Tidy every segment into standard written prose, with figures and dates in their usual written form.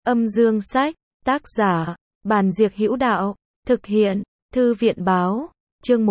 Âm dương sách, tác giả, Bàn Diệc Hữu Đạo, thực hiện, Thư viện Báo, chương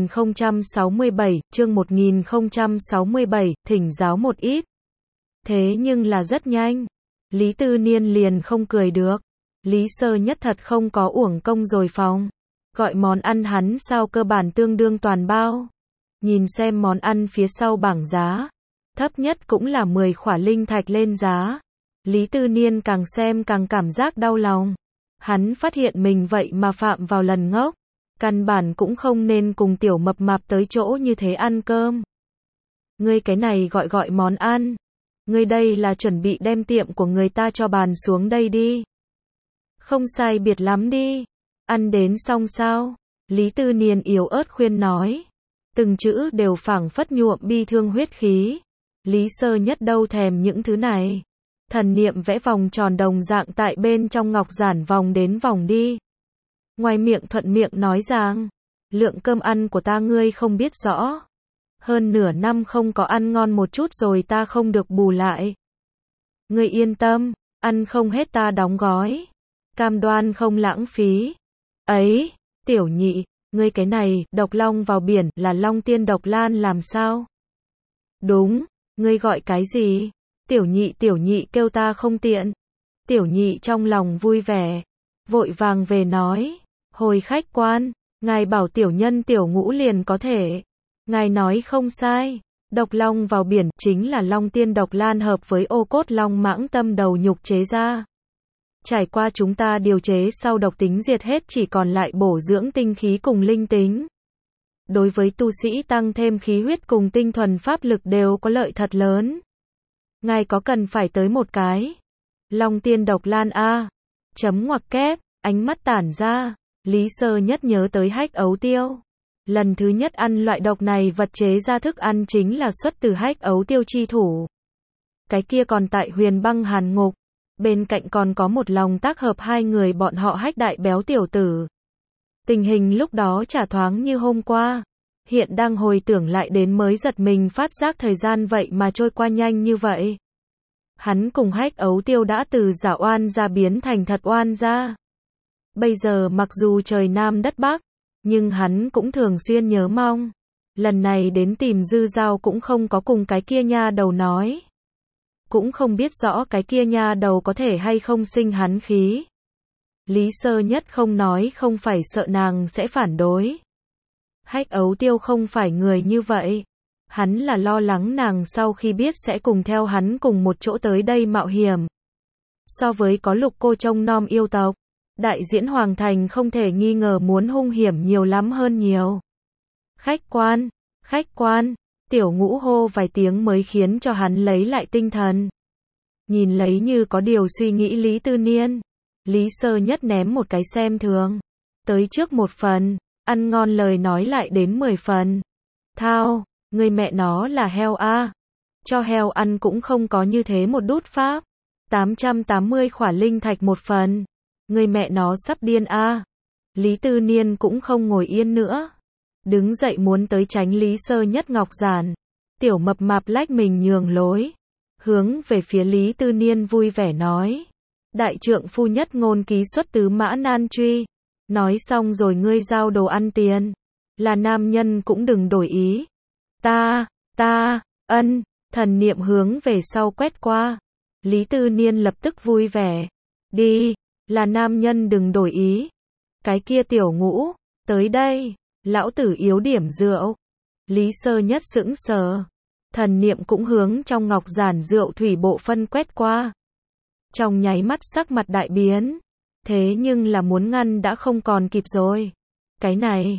1067, thỉnh giáo một ít. Thế nhưng là rất nhanh. Lý Tư Niên liền không cười được. Lý Sơ Nhất thật không có uổng công rồi phòng. Gọi món ăn hắn sao cơ bản tương đương toàn bao. Nhìn xem món ăn phía sau bảng giá. Thấp nhất cũng là 10 khỏa linh thạch lên giá. Lý Tư Niên càng xem càng cảm giác đau lòng. Hắn phát hiện mình vậy mà phạm vào lần ngốc. Căn bản cũng không nên cùng tiểu mập mạp tới chỗ như thế ăn cơm. Ngươi cái này gọi món ăn. Ngươi đây là chuẩn bị đem tiệm của người ta cho bàn xuống đây đi. Không sai biệt lắm đi. Ăn đến xong sao? Lý Tư Niên yếu ớt khuyên nói. Từng chữ đều phảng phất nhuộm bi thương huyết khí. Lý Sơ Nhất đâu thèm những thứ này. Thần niệm vẽ vòng tròn đồng dạng tại bên trong ngọc giản vòng đến vòng đi. Ngoài miệng thuận miệng nói rằng, lượng cơm ăn của ta ngươi không biết rõ. Hơn nửa năm không có ăn ngon một chút rồi ta không được bù lại. Ngươi yên tâm, ăn không hết ta đóng gói. Cam đoan không lãng phí. Ấy, tiểu nhị, ngươi cái này, độc long vào biển là long tiên độc lan làm sao? Đúng, ngươi gọi cái gì? Tiểu nhị kêu ta không tiện. Tiểu nhị trong lòng vui vẻ, vội vàng về nói, hồi khách quan, ngài bảo tiểu nhân tiểu ngũ liền có thể. Ngài nói không sai, độc long vào biển chính là long tiên độc lan hợp với ô cốt long mãng tâm đầu nhục chế ra. Trải qua chúng ta điều chế sau độc tính diệt hết chỉ còn lại bổ dưỡng tinh khí cùng linh tính. Đối với tu sĩ tăng thêm khí huyết cùng tinh thuần pháp lực đều có lợi thật lớn. Ngài có cần phải tới một cái long tiên độc lan a? Chấm ngoặc kép, ánh mắt tản ra, Lý Sơ Nhất nhớ tới hách ấu tiêu. Lần thứ nhất ăn loại độc này vật chế ra thức ăn chính là xuất từ hách ấu tiêu chi thủ. Cái kia còn tại Huyền Băng Hàn Ngục. Bên cạnh còn có một lòng tác hợp hai người bọn họ hách đại béo tiểu tử. Tình hình lúc đó chả thoáng như hôm qua. Hiện đang hồi tưởng lại đến mới giật mình phát giác thời gian vậy mà trôi qua nhanh như vậy. Hắn cùng hách ấu tiêu đã từ giả oan gia biến thành thật oan gia. Bây giờ mặc dù trời Nam đất Bắc, nhưng hắn cũng thường xuyên nhớ mong. Lần này đến tìm Dư Giao cũng không có cùng cái kia nha đầu nói. Cũng không biết rõ cái kia nha đầu có thể hay không sinh hắn khí. Lý Sơ Nhất không nói không phải sợ nàng sẽ phản đối. Hách ấu tiêu không phải người như vậy. Hắn là lo lắng nàng sau khi biết sẽ cùng theo hắn cùng một chỗ tới đây mạo hiểm. So với có Lục cô trông nom yêu tộc, đại diễn Hoàng Thành không thể nghi ngờ muốn hung hiểm nhiều lắm hơn nhiều. Khách quan, tiểu ngũ hô vài tiếng mới khiến cho hắn lấy lại tinh thần. Nhìn lấy như có điều suy nghĩ Lý Tư Niên. Lý Sơ Nhất ném một cái xem thường. Tới trước một phần, ăn ngon lời nói lại đến 10 phần. Thao, người mẹ nó là heo a. Cho heo ăn cũng không có như thế một đút pháp. 880 khỏa linh thạch một phần. Người mẹ nó sắp điên a. Lý Tư Niên cũng không ngồi yên nữa. Đứng dậy muốn tới tránh Lý Sơ Nhất ngọc giản. Tiểu mập mạp lách mình nhường lối. Hướng về phía Lý Tư Niên vui vẻ nói. Đại trượng phu nhất ngôn ký xuất tứ mã nan truy. Nói xong rồi ngươi giao đồ ăn tiền. Là nam nhân cũng đừng đổi ý. Ân, thần niệm hướng về sau quét qua. Lý Tư Niên lập tức vui vẻ. Đi, là nam nhân đừng đổi ý. Cái kia tiểu ngũ, tới đây, lão tử yếu điểm rượu. Lý Sơ Nhất sững sờ. Thần niệm cũng hướng trong ngọc giản rượu thủy bộ phân quét qua. Trong nháy mắt sắc mặt đại biến. Thế nhưng là muốn ngăn đã không còn kịp rồi. Cái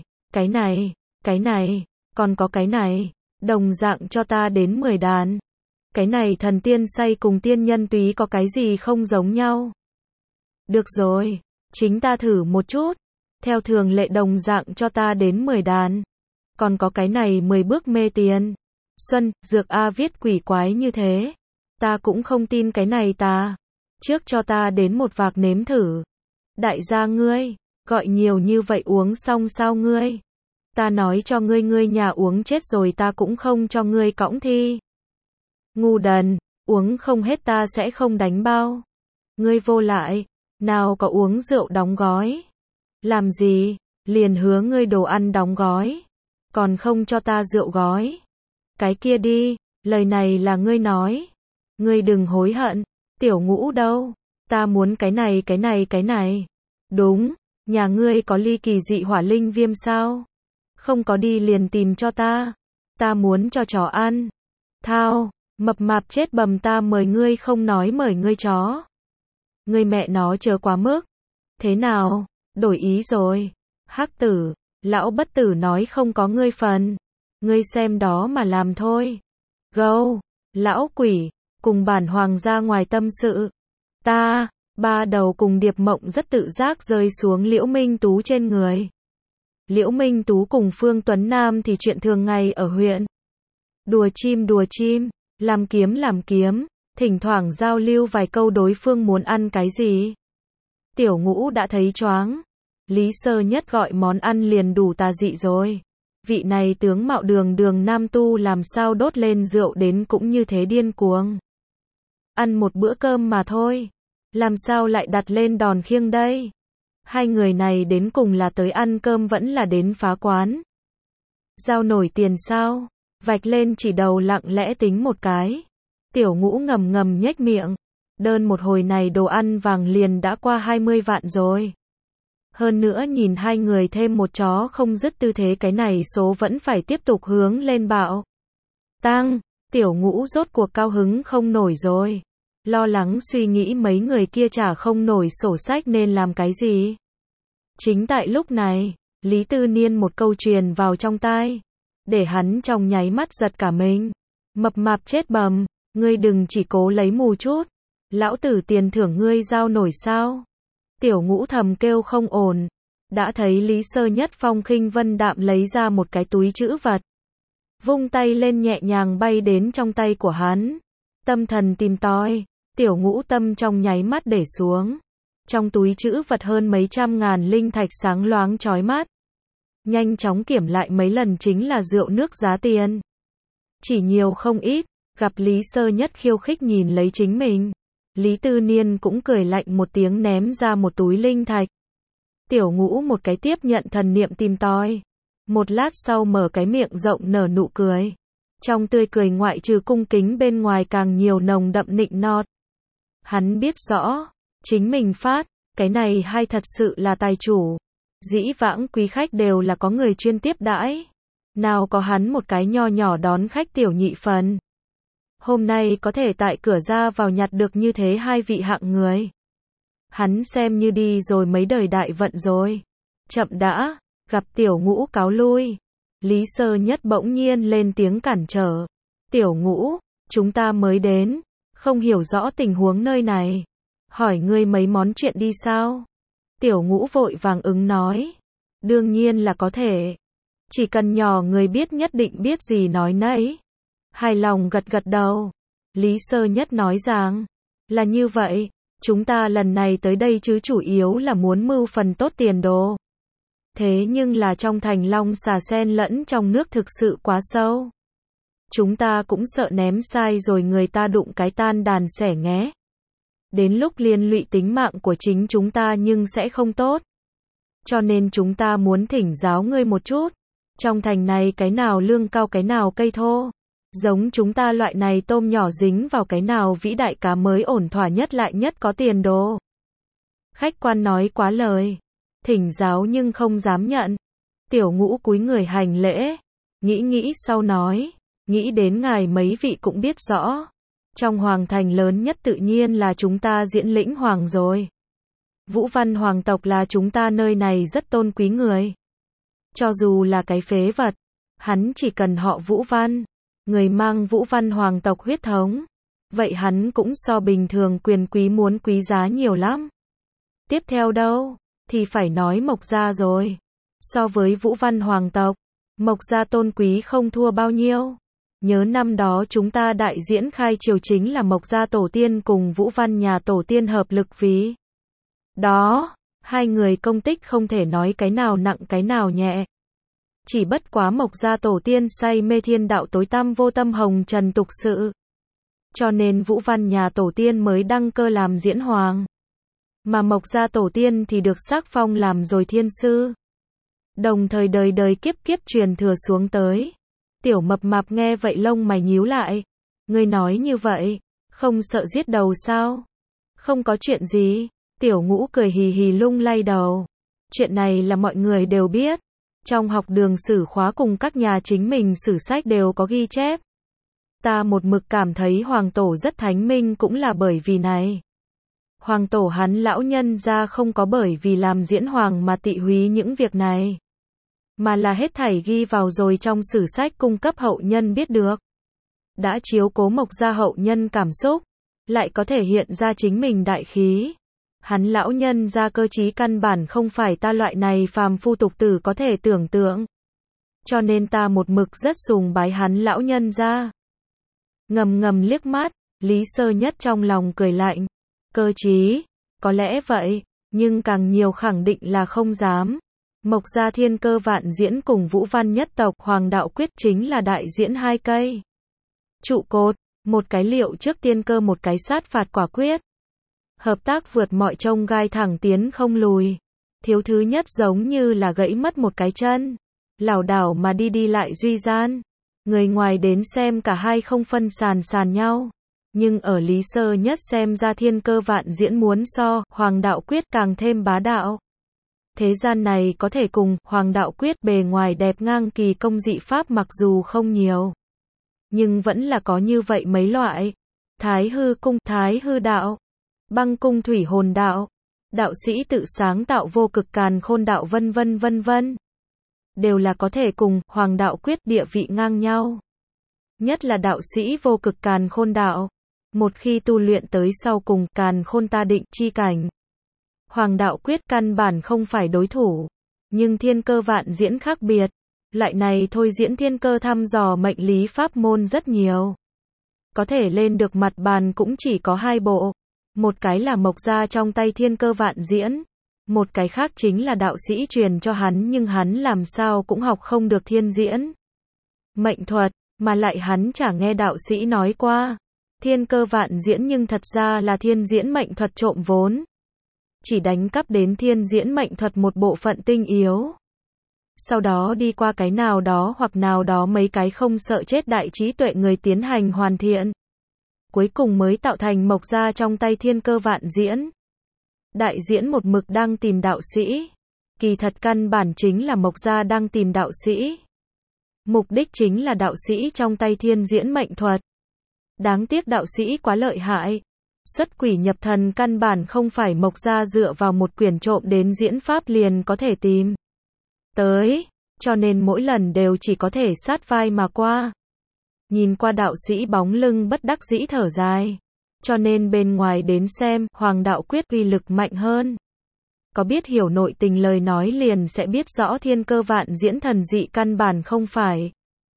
này, còn có cái này, đồng dạng cho ta đến 10 đàn. Cái này thần tiên say cùng tiên nhân túy có cái gì không giống nhau. Được rồi, chính ta thử một chút. Theo thường lệ đồng dạng cho ta đến 10 đàn. Còn có cái này 10 bước mê tiền. Xuân, dược A viết quỷ quái như thế. Ta cũng không tin cái này ta. Trước cho ta đến một vạc nếm thử. Đại gia ngươi, gọi nhiều như vậy uống xong sao ngươi? Ta nói cho ngươi nhà uống chết rồi ta cũng không cho ngươi cõng thi. Ngu đần, uống không hết ta sẽ không đánh bao. Ngươi vô lại, nào có uống rượu đóng gói. Làm gì, liền hứa ngươi đồ ăn đóng gói, còn không cho ta rượu gói. Cái kia đi, lời này là ngươi nói. Ngươi đừng hối hận, Tiểu Ngũ đâu, ta muốn cái này cái này cái này. Đúng, nhà ngươi có ly kỳ dị hỏa linh viêm sao? Không có đi liền tìm cho ta muốn cho chó ăn. Thao, mập mạp chết bầm, ta mời ngươi không nói mời ngươi chó. Ngươi mẹ nó chớ quá mức. Thế nào, đổi ý rồi. Hắc tử, lão bất tử nói không có ngươi phần. Ngươi xem đó mà làm thôi. Gâu, lão quỷ, cùng bản hoàng ra ngoài tâm sự. Ba đầu cùng Điệp Mộng rất tự giác rơi xuống Liễu Minh Tú trên người. Liễu Minh Tú cùng Phương Tuấn Nam thì chuyện thường ngày ở huyện. Đùa chim, làm kiếm, thỉnh thoảng giao lưu vài câu đối phương muốn ăn cái gì. Tiểu Ngũ đã thấy choáng. Lý Sơ Nhất gọi món ăn liền đủ tà dị rồi. Vị này tướng mạo đường nam tu làm sao đốt lên rượu đến cũng như thế điên cuồng. Ăn một bữa cơm mà thôi. Làm sao lại đặt lên đòn khiêng đây? Hai người này đến cùng là tới ăn cơm vẫn là đến phá quán. Giao nổi tiền sao? Vạch lên chỉ đầu lặng lẽ tính một cái. Tiểu Ngũ ngầm nhếch miệng. Đơn một hồi này đồ ăn vàng liền đã qua 20 vạn rồi. Hơn nữa nhìn hai người thêm một chó không dứt tư thế, cái này số vẫn phải tiếp tục hướng lên bạo. Tăng, Tiểu Ngũ rốt cuộc cao hứng không nổi rồi. Lo lắng suy nghĩ mấy người kia trả không nổi sổ sách nên làm cái gì. Chính tại lúc này, Lý Tư Niên một câu truyền vào trong tai, để hắn trong nháy mắt giật cả mình. Mập mạp chết bầm, ngươi đừng chỉ cố lấy mù chút. Lão tử tiền thưởng ngươi giao nổi sao? Tiểu Ngũ thầm kêu không ổn. Đã thấy Lý Sơ Nhất phong khinh vân đạm lấy ra một cái túi trữ vật. Vung tay lên nhẹ nhàng bay đến trong tay của hắn. Tâm thần tìm tòi, Tiểu Ngũ tâm trong nháy mắt để xuống. Trong túi trữ vật hơn mấy trăm ngàn linh thạch sáng loáng chói mắt. Nhanh chóng kiểm lại mấy lần chính là rượu nước giá tiền. Chỉ nhiều không ít, gặp Lý Sơ Nhất khiêu khích nhìn lấy chính mình. Lý Tư Niên cũng cười lạnh một tiếng ném ra một túi linh thạch. Tiểu Ngũ một cái tiếp nhận, thần niệm tìm tòi. Một lát sau mở cái miệng rộng nở nụ cười. Trong tươi cười ngoại trừ cung kính bên ngoài càng nhiều nồng đậm nịnh nọt. Hắn biết rõ, chính mình phát, cái này hay thật sự là tài chủ. Dĩ vãng quý khách đều là có người chuyên tiếp đãi. Nào có hắn một cái nho nhỏ đón khách tiểu nhị phần. Hôm nay có thể tại cửa ra vào nhặt được như thế hai vị hạng người. Hắn xem như đi rồi mấy đời đại vận rồi. Chậm đã, gặp Tiểu Ngũ cáo lui. Lý Sơ Nhất bỗng nhiên lên tiếng cản trở. Tiểu Ngũ, chúng ta mới đến, không hiểu rõ tình huống nơi này. Hỏi ngươi mấy món chuyện đi sao? Tiểu Ngũ vội vàng ứng nói. Đương nhiên là có thể. Chỉ cần nhỏ người biết nhất định biết gì nói nấy. Hài lòng gật gật đầu. Lý Sơ Nhất nói rằng, là như vậy, chúng ta lần này tới đây chứ chủ yếu là muốn mưu phần tốt tiền đồ. Thế nhưng là trong thành Long Xà sen lẫn trong nước thực sự quá sâu. Chúng ta cũng sợ ném sai rồi người ta đụng cái tan đàn xẻ nghé. Đến lúc liên lụy tính mạng của chính chúng ta nhưng sẽ không tốt. Cho nên chúng ta muốn thỉnh giáo ngươi một chút. Trong thành này cái nào lương cao cái nào cây thô. Giống chúng ta loại này tôm nhỏ dính vào cái nào vĩ đại cá mới ổn thỏa nhất lại nhất có tiền đồ. Khách quan nói quá lời. Thỉnh giáo nhưng không dám nhận. Tiểu Ngũ cúi người hành lễ. Nghĩ sau nói. Nghĩ đến ngài mấy vị cũng biết rõ. Trong hoàng thành lớn nhất tự nhiên là chúng ta Diễn Lĩnh Hoàng rồi. Vũ Văn hoàng tộc là chúng ta nơi này rất tôn quý người. Cho dù là cái phế vật, hắn chỉ cần họ Vũ Văn, người mang Vũ Văn hoàng tộc huyết thống, vậy hắn cũng so bình thường quyền quý muốn quý giá nhiều lắm. Tiếp theo đâu, thì phải nói Mộc Gia rồi. So với Vũ Văn hoàng tộc, Mộc Gia tôn quý không thua bao nhiêu. Nhớ năm đó chúng ta đại diễn khai triều chính là Mộc Gia tổ tiên cùng Vũ Văn nhà tổ tiên hợp lực vì. Đó, hai người công tích không thể nói cái nào nặng cái nào nhẹ. Chỉ bất quá Mộc Gia tổ tiên say mê thiên đạo tối tăm vô tâm hồng trần tục sự. Cho nên Vũ Văn nhà tổ tiên mới đăng cơ làm diễn hoàng. Mà Mộc gia tổ tiên thì được sắc phong làm rồi thiên sư. Đồng thời đời đời kiếp kiếp truyền thừa xuống tới. Tiểu Mập Mạp nghe vậy lông mày nhíu lại. Ngươi nói như vậy, không sợ giết đầu sao? Không có chuyện gì. Tiểu Ngũ cười hì hì lung lay đầu. Chuyện này là mọi người đều biết. Trong học đường sử khóa cùng các nhà chính mình sử sách đều có ghi chép. Ta một mực cảm thấy Hoàng Tổ rất thánh minh cũng là bởi vì này. Hoàng Tổ hắn lão nhân ra không có bởi vì làm diễn hoàng mà tị húy những việc này. Mà là hết thảy ghi vào rồi trong sử sách cung cấp hậu nhân biết được. Đã chiếu cố Mộc gia hậu nhân cảm xúc, lại có thể hiện ra chính mình đại khí. Hắn lão nhân ra cơ trí căn bản không phải ta loại này phàm phu tục tử có thể tưởng tượng. Cho nên ta một mực rất sùng bái hắn lão nhân ra. Ngầm ngầm liếc mắt, Lý Sơ Nhất trong lòng cười lạnh. Cơ trí, có lẽ vậy, nhưng càng nhiều khẳng định là không dám. Mộc gia thiên cơ vạn diễn cùng Vũ Văn nhất tộc Hoàng đạo quyết chính là đại diễn hai cây trụ cột, một cái liệu trước tiên cơ một cái sát phạt quả quyết. Hợp tác vượt mọi chông gai thẳng tiến không lùi. Thiếu thứ nhất giống như là gãy mất một cái chân, lảo đảo mà đi đi lại duy gian. Người ngoài đến xem cả hai không phân sàn nhau. Nhưng ở Lý Sơ Nhất xem ra thiên cơ vạn diễn muốn so Hoàng đạo quyết càng thêm bá đạo. Thế gian này có thể cùng Hoàng đạo quyết bề ngoài đẹp ngang kỳ công dị pháp mặc dù không nhiều, nhưng vẫn là có như vậy mấy loại. Thái hư cung, thái hư đạo, băng cung thủy hồn đạo, đạo sĩ tự sáng tạo vô cực càn khôn đạo vân vân. Đều là có thể cùng Hoàng đạo quyết địa vị ngang nhau. Nhất là đạo sĩ vô cực càn khôn đạo. Một khi tu luyện tới sau cùng càn khôn ta định chi cảnh. Hoàng đạo quyết căn bản không phải đối thủ. Nhưng thiên cơ vạn diễn khác biệt. Loại này thôi diễn thiên cơ thăm dò mệnh lý pháp môn rất nhiều. Có thể lên được mặt bàn cũng chỉ có hai bộ. Một cái là Mộc gia trong tay thiên cơ vạn diễn. Một cái khác chính là đạo sĩ truyền cho hắn nhưng hắn làm sao cũng học không được thiên diễn mệnh thuật, mà lại hắn chả nghe đạo sĩ nói qua. Thiên cơ vạn diễn nhưng thật ra là thiên diễn mệnh thuật trộm vốn. Chỉ đánh cắp đến thiên diễn mệnh thuật một bộ phận tinh yếu. Sau đó đi qua cái nào đó hoặc nào đó mấy cái không sợ chết đại trí tuệ người tiến hành hoàn thiện. Cuối cùng mới tạo thành Mộc gia trong tay thiên cơ vạn diễn. Đại diễn một mực đang tìm đạo sĩ. Kỳ thật căn bản chính là Mộc gia đang tìm đạo sĩ. Mục đích chính là đạo sĩ trong tay thiên diễn mệnh thuật. Đáng tiếc đạo sĩ quá lợi hại. Xuất quỷ nhập thần căn bản không phải Mộc gia dựa vào một quyển trộm đến diễn pháp liền có thể tìm tới. Cho nên mỗi lần đều chỉ có thể sát vai mà qua. Nhìn qua đạo sĩ bóng lưng bất đắc dĩ thở dài. Cho nên bên ngoài đến xem, Hoàng đạo quyết uy lực mạnh hơn. Có biết hiểu nội tình lời nói liền sẽ biết rõ thiên cơ vạn diễn thần dị căn bản không phải.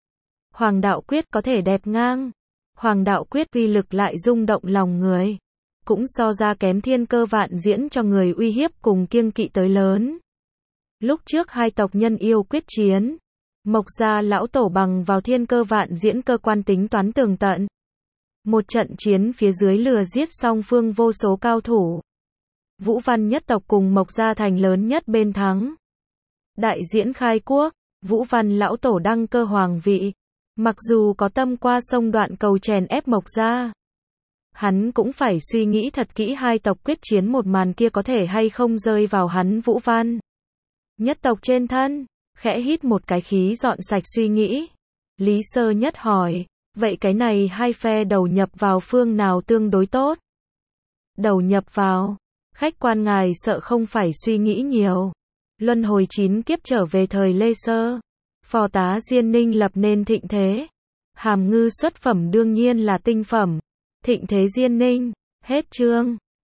Hoàng đạo quyết có thể đẹp ngang. Hoàng đạo quyết uy lực lại rung động lòng người. Cũng so ra kém thiên cơ vạn diễn cho người uy hiếp cùng kiêng kỵ tới lớn. Lúc trước hai tộc nhân yêu quyết chiến. Mộc gia lão tổ bằng vào thiên cơ vạn diễn cơ quan tính toán tường tận. Một trận chiến phía dưới lừa giết song phương vô số cao thủ. Vũ Văn nhất tộc cùng Mộc gia thành lớn nhất bên thắng. Đại diễn khai quốc, Vũ Văn lão tổ đăng cơ hoàng vị. Mặc dù có tâm qua sông đoạn cầu chèn ép Mộc gia, hắn cũng phải suy nghĩ thật kỹ hai tộc quyết chiến một màn kia có thể hay không rơi vào hắn Vũ Văn nhất tộc trên thân. Khẽ hít một cái khí dọn sạch suy nghĩ. Lý Sơ Nhất hỏi, vậy cái này hai phe đầu nhập vào phương nào tương đối tốt? Đầu nhập vào, khách quan ngài sợ không phải suy nghĩ nhiều. Luân hồi 9 kiếp trở về thời Lê Sơ, phò tá Diên Ninh lập nên thịnh thế. Hàm ngư xuất phẩm đương nhiên là tinh phẩm. Thịnh thế Diên Ninh, hết chương.